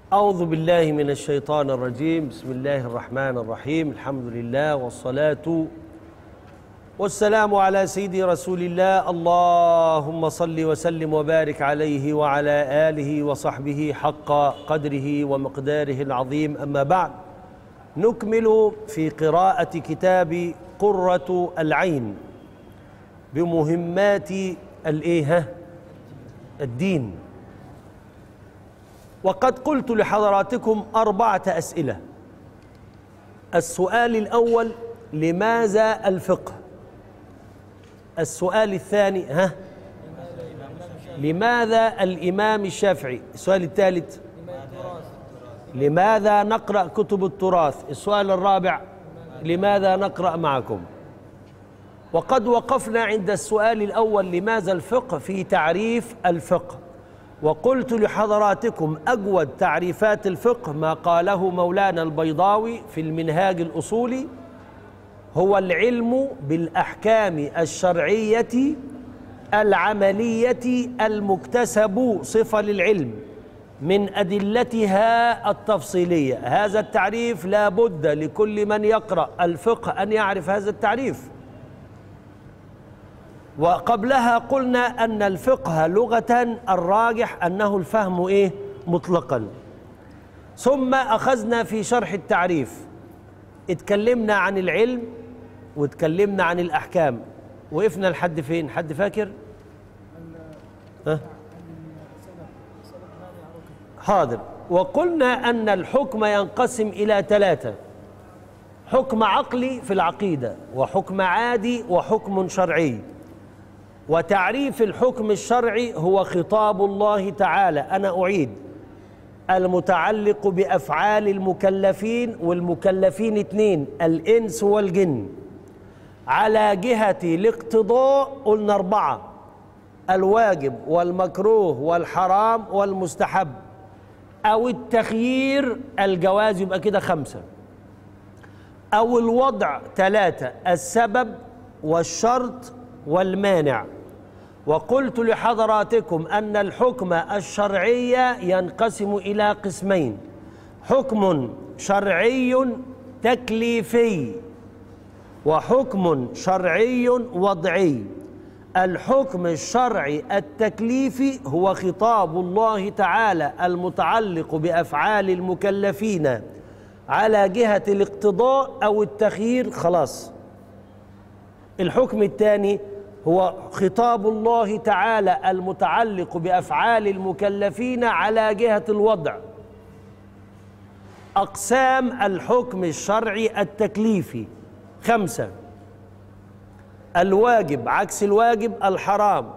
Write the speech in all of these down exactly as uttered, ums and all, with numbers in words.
أعوذ بالله من الشيطان الرجيم. بسم الله الرحمن الرحيم. الحمد لله والصلاة والسلام على سيدي رسول الله. اللهم صل وسلم وبارك عليه وعلى آله وصحبه حق قدره ومقداره العظيم. أما بعد، نكمل في قراءة كتاب قرة العين بمهمات الإيه الدين. وقد قلت لحضراتكم أربعة أسئلة. السؤال الأول: لماذا الفقه؟ السؤال الثاني: ها لماذا الإمام الشافعي؟ السؤال الثالث: لماذا نقرأ كتب التراث؟ السؤال الرابع: لماذا نقرأ معكم؟ وقد وقفنا عند السؤال الأول: لماذا الفقه؟ في تعريف الفقه، وقلت لحضراتكم أجود تعريفات الفقه ما قاله مولانا البيضاوي في المنهاج الأصولي: هو العلم بالأحكام الشرعية العملية المكتسب صفة للعلم من أدلتها التفصيلية. هذا التعريف لا بد لكل من يقرأ الفقه أن يعرف هذا التعريف. وقبلها قلنا أن الفقه لغة الراجح أنه الفهم إيه؟ مطلقا. ثم أخذنا في شرح التعريف، اتكلمنا عن العلم واتكلمنا عن الأحكام. وقفنا لحد فين؟ حد فاكر؟ ها؟ حاضر. وقلنا أن الحكم ينقسم إلى ثلاثة: حكم عقلي في العقيدة، وحكم عادي، وحكم شرعي. وتعريف الحكم الشرعي هو خطاب الله تعالى، أنا أعيد، المتعلق بأفعال المكلفين، والمكلفين اثنين: الإنس والجن. على جهة الاقتضاء قلنا أربعة: الواجب والمكروه والحرام والمستحب، أو التخيير الجواز، يبقى كده خمسة، أو الوضع ثلاثة: السبب والشرط والمانع. وقلت لحضراتكم أن الحكم الشرعي ينقسم إلى قسمين: حكم شرعي تكليفي، وحكم شرعي وضعي. الحكم الشرعي التكليفي هو خطاب الله تعالى المتعلق بأفعال المكلفين على جهة الاقتضاء أو التخيير، خلاص. الحكم الثاني هو خطاب الله تعالى المتعلق بأفعال المكلفين على جهة الوضع. أقسام الحكم الشرعي التكليفي خمسة: الواجب عكس الواجب الحرام،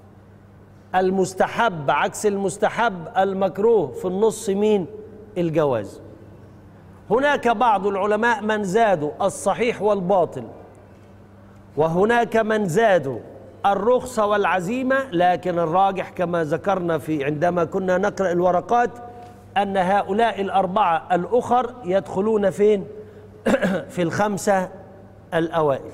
المستحب عكس المستحب المكروه، في النص مين؟ الجواز. هناك بعض العلماء من زادوا الصحيح والباطل، وهناك من زادوا الرخصة والعزيمة، لكن الراجح كما ذكرنا في عندما كنا نقرأ الورقات أن هؤلاء الأربعة الأخر يدخلون فين؟ في الخمسة الأوائل.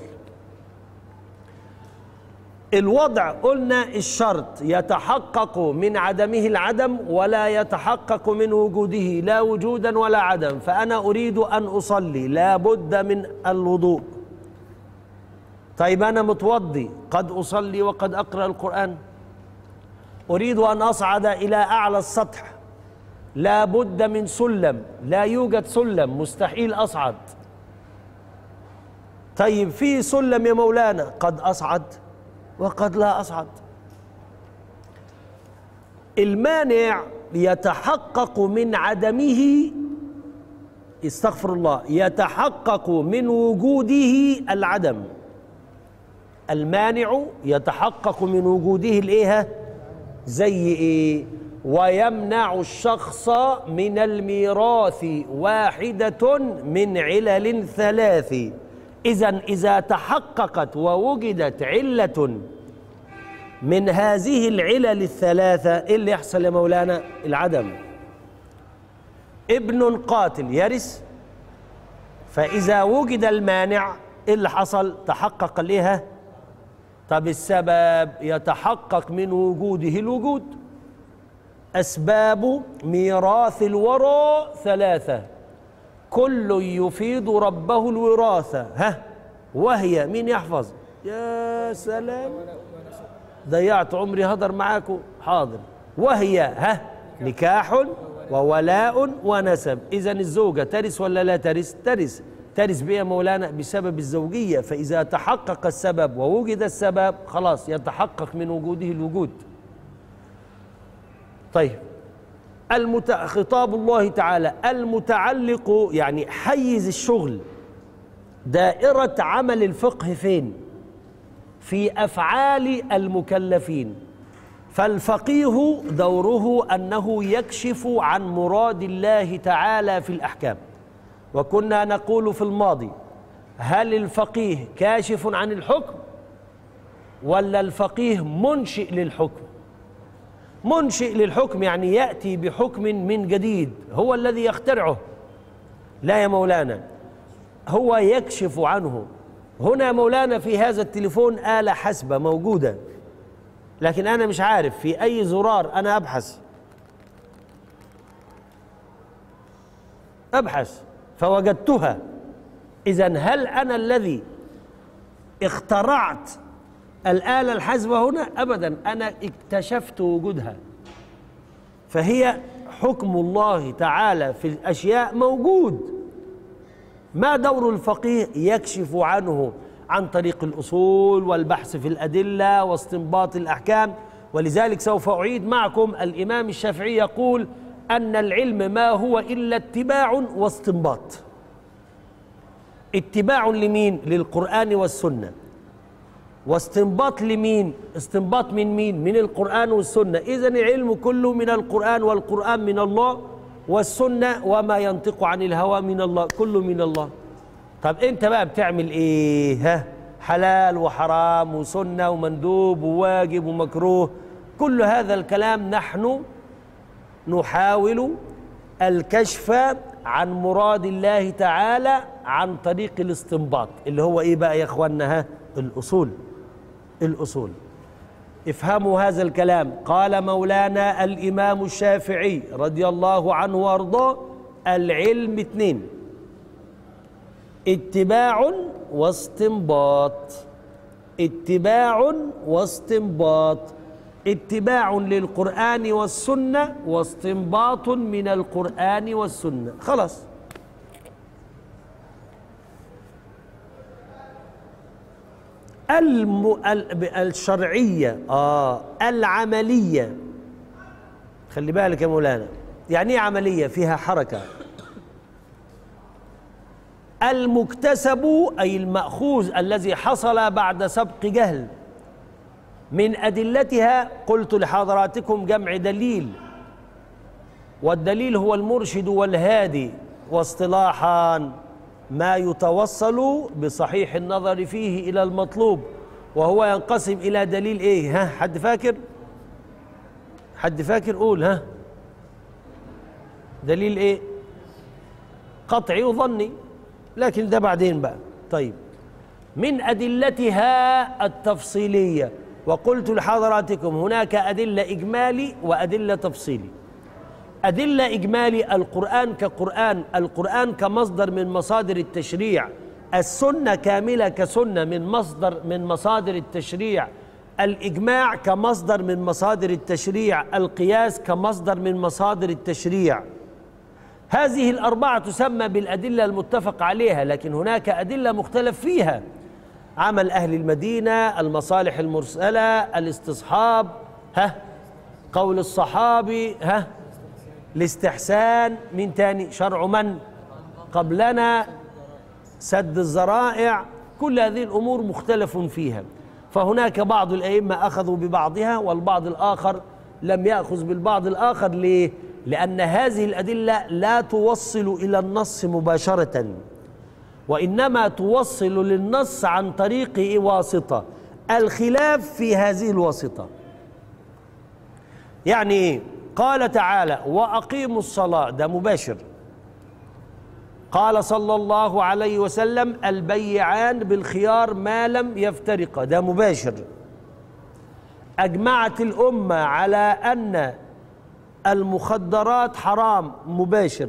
الوضع قلنا الشرط يتحقق من عدمه العدم، ولا يتحقق من وجوده لا وجودا ولا عدم. فأنا أريد أن أصلي، لا بد من الوضوء. طيب أنا متوضي، قد أصلي وقد أقرأ القرآن. أريد أن أصعد إلى أعلى السطح، لا بد من سلم، لا يوجد سلم، مستحيل أصعد. طيب في سلم يا مولانا، قد أصعد وقد لا أصعد. المانع يتحقق من عدمه، استغفر الله، يتحقق من وجوده العدم. المانع يتحقق من وجوده الايه؟ زي ايه؟ ويمنع الشخص من الميراث واحدة من علل ثلاث. إذن إذا تحققت ووجدت علة من هذه العلل الثلاثة، إيه اللي يحصل يا مولانا؟ العدم. ابن قاتل يرث، فإذا وجد المانع إيه اللي حصل؟ تحقق الايه؟ طب السبب يتحقق من وجوده الوجود. أسباب ميراث الورى ثلاثة كل يفيد ربه الوراثة. ها وهي مين يحفظ؟ يا سلام، ضيعت عمري هدر معاكم. حاضر. وهي ها نكاح وولاء ونسب. إذن الزوجة ترث ولا لا ترث؟ ترث. ترث بإيه يا مولانا؟ بسبب الزوجية. فإذا تحقق السبب ووجد السبب خلاص يتحقق من وجوده الوجود. طيب، المت... خطاب الله تعالى المتعلق يعني حيز الشغل، دائرة عمل الفقه فين؟ في أفعال المكلفين. فالفقيه دوره أنه يكشف عن مراد الله تعالى في الأحكام. وكنا نقول في الماضي: هل الفقيه كاشف عن الحكم ولا الفقيه منشئ للحكم؟ منشئ للحكم يعني يأتي بحكم من جديد هو الذي يخترعه. لا يا مولانا، هو يكشف عنه. هنا مولانا في هذا التليفون آلة حاسبة موجودة، لكن أنا مش عارف في أي زرار أنا أبحث أبحث فوجدتها. إذن هل أنا الذي اخترعت الآلة الحاسبة هنا؟ أبدا، أنا اكتشفت وجودها. فهي حكم الله تعالى في الأشياء موجود. ما دور الفقيه؟ يكشف عنه عن طريق الأصول والبحث في الأدلة واستنباط الأحكام. ولذلك سوف أعيد معكم الإمام الشافعي يقول أن العلم ما هو إلا اتباع واستنباط. اتباع لمين؟ للقرآن والسنة. واستنباط لمين؟ استنباط من مين؟ من القرآن والسنة. إذن العلم كله من القرآن، والقرآن من الله، والسنة وما ينطق عن الهوى من الله، كله من الله. طب أنت بقى بتعمل إيه؟ ها؟ حلال وحرام وسنة ومندوب وواجب ومكروه، كل هذا الكلام نحن نحاول الكشف عن مراد الله تعالى عن طريق الاستنباط، اللي هو إيه بقى يا إخواننا؟ ها؟ الأصول. الأصول. افهموا هذا الكلام. قال مولانا الإمام الشافعي رضي الله عنه وارضاه: العلم اثنين: اتباع واستنباط. اتباع واستنباط. اتباع للقرآن والسنة واستنباط من القرآن والسنة. خلاص. الم... الشرعية آه العملية. خلي بالك يا مولانا، يعني ايه عملية؟ فيها حركة. المكتسب أي المأخوذ الذي حصل بعد سبق جهل. من أدلتها قلت لحضراتكم جمع دليل، والدليل هو المرشد والهادي، واصطلاحا ما يتوصل بصحيح النظر فيه إلى المطلوب، وهو ينقسم إلى دليل إيه؟ ها حد فاكر؟ حد فاكر؟ قول. ها دليل إيه؟ قطعي وظني، لكن ده بعدين بقى. طيب، من أدلتها التفصيلية، وقلت لحضراتكم هناك أدلة إجمالي وأدلة تفصيلي. أدلة إجمالي: القرآن كقرآن، القرآن كمصدر من مصادر التشريع، السنة كاملة كسنة من مصدر من مصادر التشريع، الإجماع كمصدر من مصادر التشريع، القياس كمصدر من مصادر التشريع. هذه الأربعة تسمى بالأدلة المتفق عليها، لكن هناك أدلة مختلف فيها: عمل أهل المدينة، المصالح المرسلة، الاستصحاب، ها قول الصحابي، ها الاستحسان، من تاني؟ شرع من قبلنا، سد الذرائع. كل هذه الأمور مختلف فيها. فهناك بعض الأئمة أخذوا ببعضها والبعض الآخر لم يأخذ بالبعض الآخر. ليه؟ لأن هذه الأدلة لا توصل إلى النص مباشرة، وإنما توصل للنص عن طريق واسطة. الخلاف في هذه الواسطة يعني إيه؟ قال تعالى: وأقيموا الصلاة، ده مباشر. قال صلى الله عليه وسلم: البيعان بالخيار ما لم يفترقا، ده مباشر. أجمعت الأمة على أن المخدرات حرام مباشر.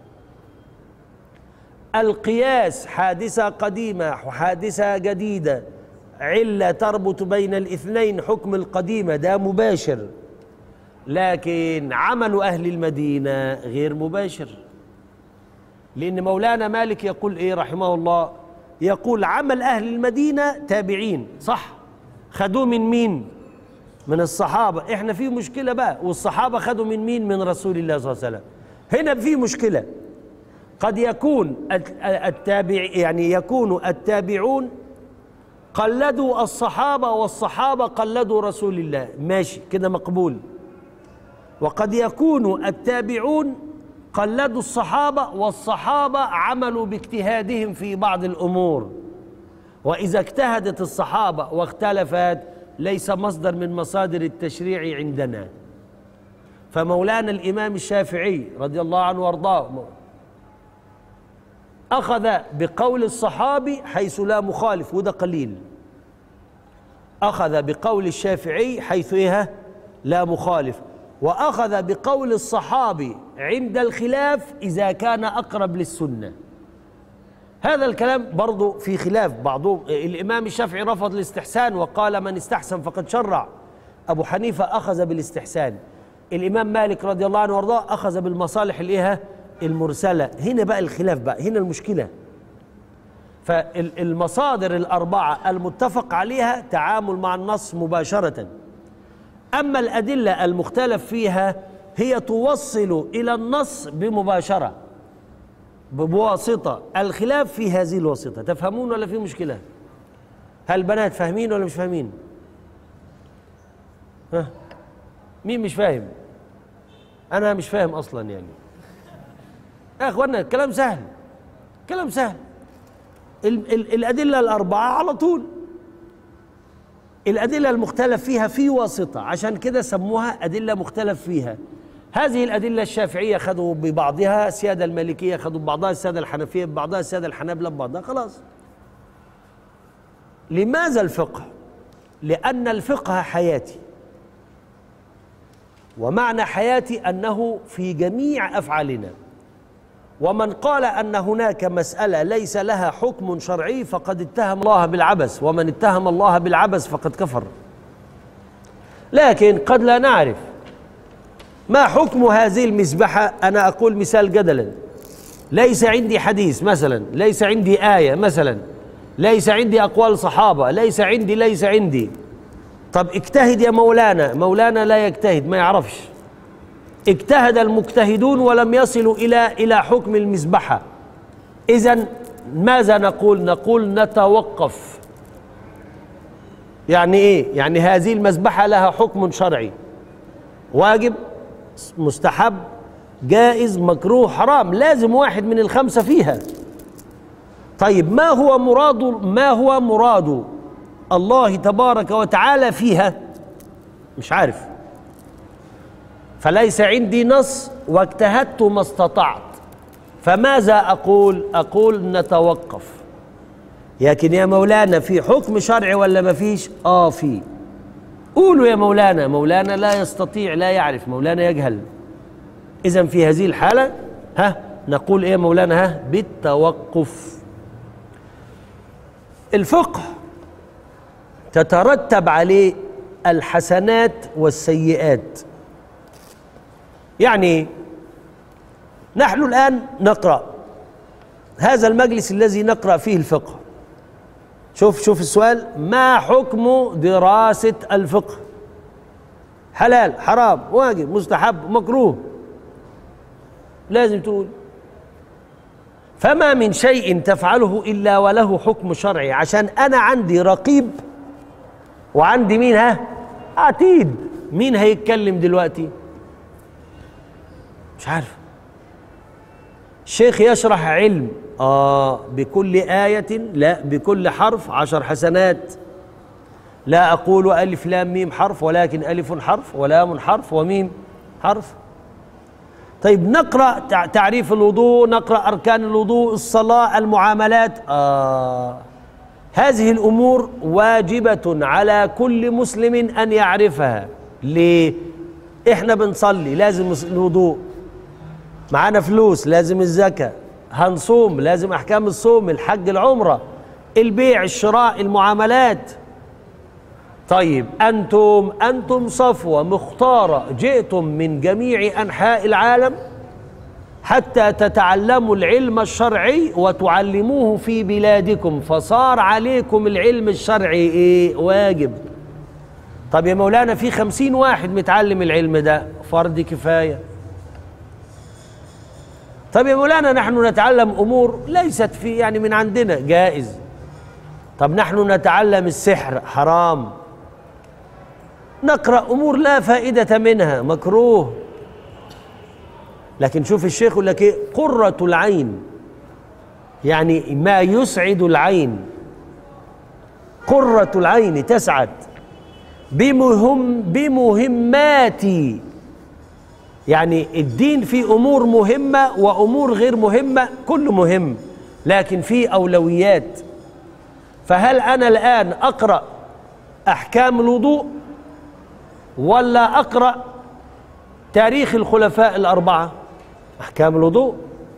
القياس حادثة قديمة وحادثة جديدة، علة تربط بين الاثنين، حكم القديمة ده مباشر. لكن عمل أهل المدينة غير مباشر، لأن مولانا مالك يقول إيه رحمه الله؟ يقول عمل أهل المدينة تابعين، صح؟ خدوه من مين؟ من الصحابة. إحنا في مشكلة بقى، والصحابة خدوا من مين؟ من رسول الله صلى الله عليه وسلم. هنا في مشكلة، قد يكون التابع يعني يكون التابعون قلدوا الصحابة والصحابة قلدوا رسول الله، ماشي كده مقبول. وقد يكون التابعون قلدوا الصحابة والصحابة عملوا باجتهادهم في بعض الأمور، وإذا اجتهدت الصحابة واختلفت ليس مصدر من مصادر التشريع عندنا. فمولانا الإمام الشافعي رضي الله عنه وارضاه أخذ بقول الصحابي حيث لا مخالف، وده قليل. أخذ بقول الشافعي حيث إيه؟ لا مخالف. وأخذ بقول الصحابي عند الخلاف إذا كان أقرب للسنة. هذا الكلام برضو في خلاف بعضهم. الإمام الشافعي رفض الاستحسان وقال من استحسن فقد شرع. أبو حنيفة أخذ بالاستحسان. الإمام مالك رضي الله عنه وارضاه أخذ بالمصالح الإيه؟ المرسلة. هنا بقى الخلاف بقى، هنا المشكلة. فالمصادر الأربعة المتفق عليها تعامل مع النص مباشرة، أما الأدلة المختلف فيها هي توصل إلى النص بمباشرة بواسطة. الخلاف في هذه الواسطة. تفهمون ولا في مشكلة؟ هل بنات فاهمين ولا مش فاهمين؟ ها؟ مين مش فاهم؟ أنا مش فاهم أصلا يعني. يا أخوانا الكلام سهل، كلام سهل. ال ال الأدلة الأربعة على طول، الأدلة المختلف فيها في واسطة، عشان كده سموها أدلة مختلف فيها. هذه الأدلة الشافعية خدوا ببعضها، السيادة المالكية خدوا ببعضها، السيادة الحنفية ببعضها، السيادة الحنابلة ببعضها، خلاص. لماذا الفقه؟ لأن الفقه حياتي، ومعنى حياتي أنه في جميع أفعالنا. ومن قال أن هناك مسألة ليس لها حكم شرعي فقد اتهم الله بالعبث، ومن اتهم الله بالعبث فقد كفر. لكن قد لا نعرف ما حكم هذه المسبحة. أنا أقول مثال جدلا، ليس عندي حديث مثلا، ليس عندي آية مثلا، ليس عندي أقوال صحابة، ليس عندي ليس عندي طب اجتهد يا مولانا. مولانا لا يجتهد، ما يعرفش. اجتهد المجتهدون ولم يصلوا إلى إلى حكم المسبحة. إذن ماذا نقول؟ نقول نتوقف. يعني إيه؟ يعني هذه المسبحة لها حكم شرعي، واجب، مستحب، جائز، مكروه، حرام، لازم واحد من الخمسة فيها. طيب ما هو مراد ما هو مراد الله تبارك وتعالى فيها؟ مش عارف. فليس عندي نص واجتهدت ما استطعت، فماذا أقول؟ أقول نتوقف. لكن يا مولانا في حكم شرعي ولا ما فيش؟ آه في. قولوا يا مولانا. مولانا لا يستطيع، لا يعرف، مولانا يجهل. إذن في هذه الحالة ها نقول إيه مولانا؟ ها بالتوقف. الفقه تترتب عليه الحسنات والسيئات. يعني نحن الآن نقرأ هذا المجلس الذي نقرأ فيه الفقه. شوف شوف السؤال: ما حكم دراسة الفقه؟ حلال، حرام، واجب، مستحب، مكروه؟ لازم تقول. فما من شيء تفعله إلا وله حكم شرعي، عشان أنا عندي رقيب وعندي مين؟ ها عتيد. مين هيتكلم دلوقتي؟ مش عارف. الشيخ يشرح علم، آه بكل آية، لا بكل حرف عشر حسنات. لا أقول ألف لام ميم حرف، ولكن ألف حرف ولام حرف وميم حرف. طيب نقرأ تعريف الوضوء، نقرأ أركان الوضوء، الصلاة، المعاملات. آه هذه الأمور واجبة على كل مسلم أن يعرفها. ليه؟ احنا بنصلي لازم الوضوء، معانا فلوس لازم الزكاة، هنصوم لازم أحكام الصوم، الحج، العمرة، البيع، الشراء، المعاملات. طيب أنتم أنتم صفوة مختارة جئتم من جميع أنحاء العالم حتى تتعلموا العلم الشرعي وتعلموه في بلادكم، فصار عليكم العلم الشرعي إيه؟ واجب. طب يا مولانا في خمسين واحد متعلم العلم ده، فرض كفاية. طب يا مولانا نحن نتعلم أمور ليست في يعني من عندنا، جائز. طب نحن نتعلم السحر، حرام. نقرأ أمور لا فائدة منها، مكروه. لكن شوف الشيخ يقول لك إيه؟ قرة العين، يعني ما يسعد العين. قرة العين تسعد بمهم بمهماتي، يعني الدين فيه أمور مهمة وأمور غير مهمة، كل مهم لكن فيه أولويات. فهل أنا الآن أقرأ أحكام الوضوء ولا أقرأ تاريخ الخلفاء الأربعة؟ أحكام الوضوء.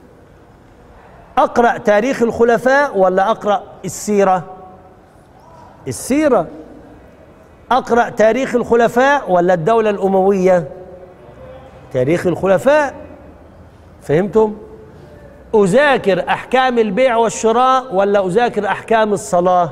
أقرأ تاريخ الخلفاء ولا أقرأ السيرة؟ السيرة. أقرأ تاريخ الخلفاء ولا الدولة الأموية؟ تاريخ الخلفاء. فهمتم؟ أذاكر أحكام البيع والشراء ولا أذاكر أحكام الصلاة؟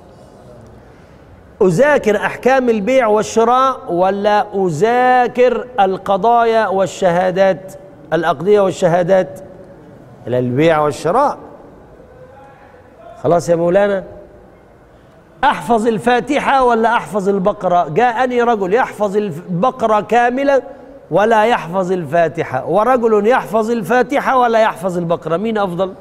أذاكر أحكام البيع والشراء ولا أذاكر القضايا والشهادات، الأقضية والشهادات؟ إلى البيع والشراء. خلاص يا مولانا. أحفظ الفاتحة ولا أحفظ البقرة؟ جاءني رجل يحفظ البقرة كاملة ولا يحفظ الفاتحة، ورجل يحفظ الفاتحة ولا يحفظ البقرة، مين أفضل؟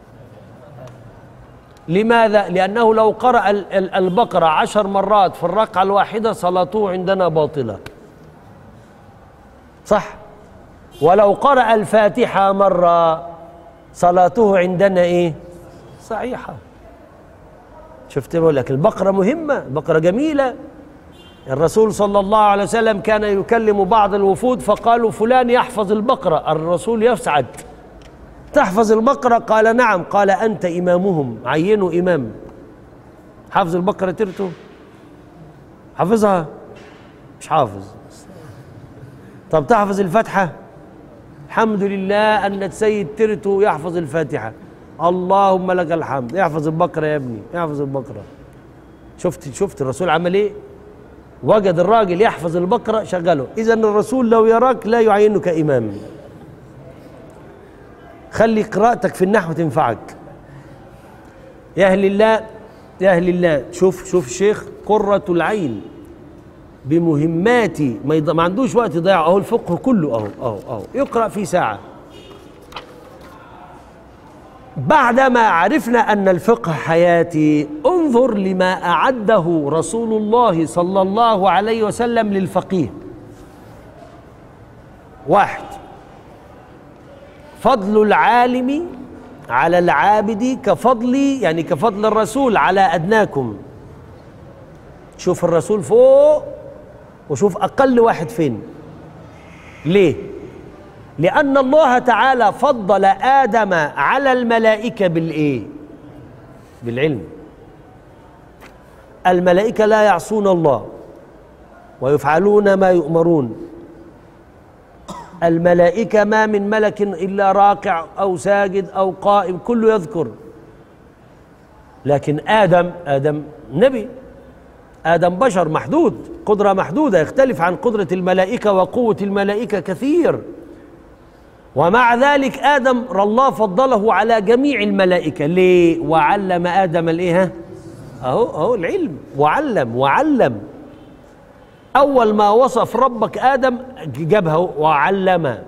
لماذا؟ لأنه لو قرأ البقرة عشر مرات في الركعة الواحدة صلاته عندنا باطلة، صح؟ ولو قرأ الفاتحة مرة صلاته عندنا إيه؟ صحيحة. شفت بقول لك البقرة مهمة، البقرة جميلة. الرسول صلى الله عليه وسلم كان يكلم بعض الوفود فقالوا فلان يحفظ البقرة، الرسول يسعد، تحفظ البقرة؟ قال نعم. قال أنت إمامهم، عينوا إمام. حافظ البقرة ترته؟ حافظها؟ مش حافظ. طب تحفظ الفاتحة؟ الحمد لله أن السيد ترته يحفظ الفاتحة، اللهم لك الحمد. يحفظ البقرة يا ابني، يحفظ البقرة. شفت شفت الرسول عمل إيه؟ وجد الراجل يحفظ البقرة شغله. إذن الرسول لو يراك لا يعينك إمام. خلي قراءتك في النحو تنفعك. يا أهل الله، يا أهل الله، شوف شوف الشيخ، قرة العين بمهماتي، ما, يض... ما عندوش وقت يضيع. أهو الفقه كله أهو أهو أهو يقرأ في ساعة. بعدما عرفنا أن الفقه حياتي، انظر لما أعده رسول الله صلى الله عليه وسلم للفقيه. واحد، فضل العالم على العابد كفضلي، يعني كفضل الرسول على أدناكم. شوف الرسول فوق وشوف أقل واحد فين. ليه؟ لأن الله تعالى فضل آدم على الملائكة بالإيه؟ بالعلم. الملائكة لا يعصون الله ويفعلون ما يؤمرون. الملائكة ما من ملك إلا راكع أو ساجد أو قائم، كله يذكر. لكن آدم آدم نبي، آدم بشر محدود، قدرة محدودة، يختلف عن قدرة الملائكة وقوة الملائكة كثير. ومع ذلك آدم الله فضله على جميع الملائكة. ليه؟ وعلم آدم الإيه؟ أهو أهو العلم. وعلم وعلم أول ما وصف ربك آدم جابها وعلم.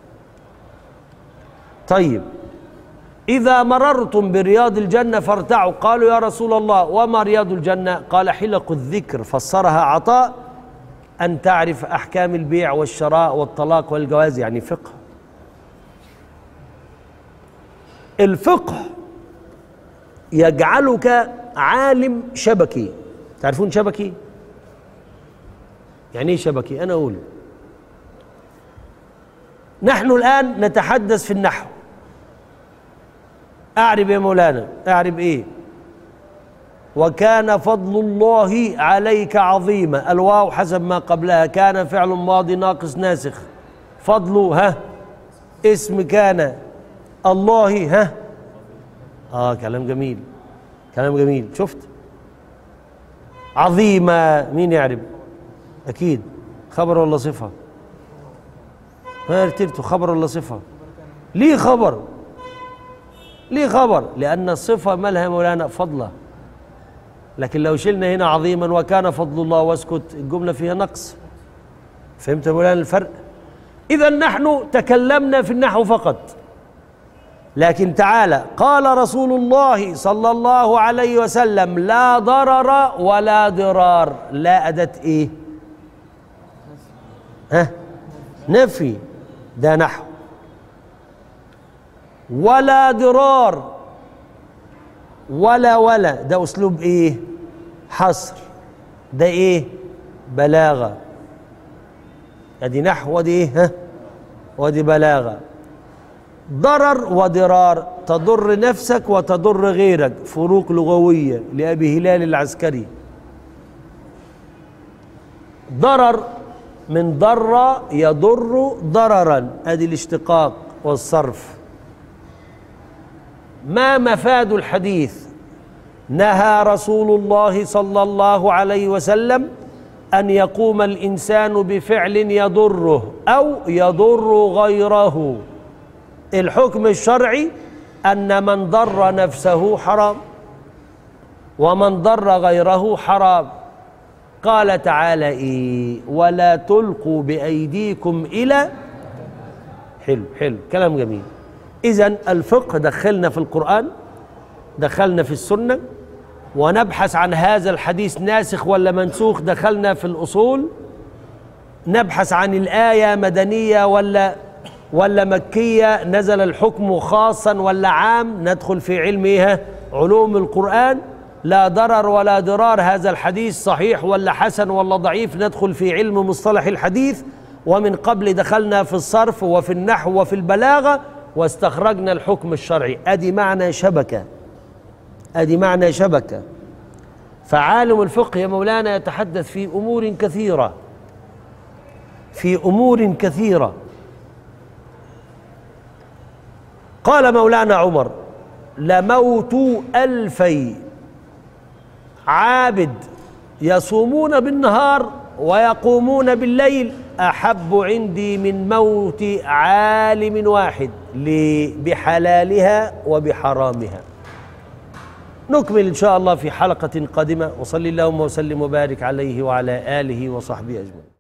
طيب، إذا مررتم برياض الجنة فارتعوا. قالوا يا رسول الله وما رياض الجنة؟ قال حلق الذكر. فسرها عطاء أن تعرف أحكام البيع والشراء والطلاق والجواز، يعني فقه. الفقه يجعلك عالم شبكي. تعرفون شبكي؟ يعني ايه شبكي؟ أنا أقول نحن الآن نتحدث في النحو. أعرب يا مولانا، أعرب إيه؟ وكان فضل الله عليك عظيما، الواو حسب ما قبلها، كان فعل ماضي ناقص ناسخ، فضله ها اسم كان، الله ها آه كلام جميل، كلام جميل. شفت؟ عظيمة مين يعرب؟ أكيد خبر ولا صفة؟ ما ارتبته خبر ولا صفة؟ ليه خبر؟ ليه خبر؟ لأن الصفة مالها مولانا فضله، لكن لو شلنا هنا عظيما وكان فضل الله واسكت الجملة فيها نقص. فهمت يا مولانا الفرق؟ إذا نحن تكلمنا في النحو فقط، لكن تعالى قال رسول الله صلى الله عليه وسلم لا ضرر ولا ضرار، لا أداة إيه؟ ها؟ نفي، ده نحو. ولا ضرار، ولا ولا ده أسلوب إيه؟ حصر، ده إيه؟ بلاغة. أدي نحو ودي إيه؟ ها؟ ودي بلاغة. ضرر وضرار تضر نفسك وتضر غيرك، فروق لغوية لأبي هلال العسكري. ضرر من ضر يضر ضررا، أدي الاشتقاق والصرف. ما مفاد الحديث؟ نهى رسول الله صلى الله عليه وسلم أن يقوم الإنسان بفعل يضره أو يضر غيره. الحكم الشرعي أن من ضر نفسه حرام ومن ضر غيره حرام. قال تعالى إيه؟ ولا تلقوا بأيديكم إلى. حلو حلو كلام جميل. إذن الفقه دخلنا في القرآن، دخلنا في السنة، ونبحث عن هذا الحديث ناسخ ولا منسوخ، دخلنا في الأصول، نبحث عن الآية مدنية ولا ولا مكية، نزل الحكم خاصا ولا عام، ندخل في علمها علوم القرآن. لا ضرر ولا ضرار، هذا الحديث صحيح ولا حسن ولا ضعيف، ندخل في علم مصطلح الحديث. ومن قبل دخلنا في الصرف وفي النحو وفي البلاغة، واستخرجنا الحكم الشرعي. أدي معنى شبكة، أدي معنى شبكة. فعالم الفقه يا مولانا يتحدث في أمور كثيرة، في أمور كثيرة. قال مولانا عمر لموت ألفي عابد يصومون بالنهار ويقومون بالليل أحب عندي من موت عالم واحد بحلالها وبحرامها. نكمل إن شاء الله في حلقة قادمة، وصلي اللهم وسلم وبارك عليه وعلى آله وصحبه أجمعين.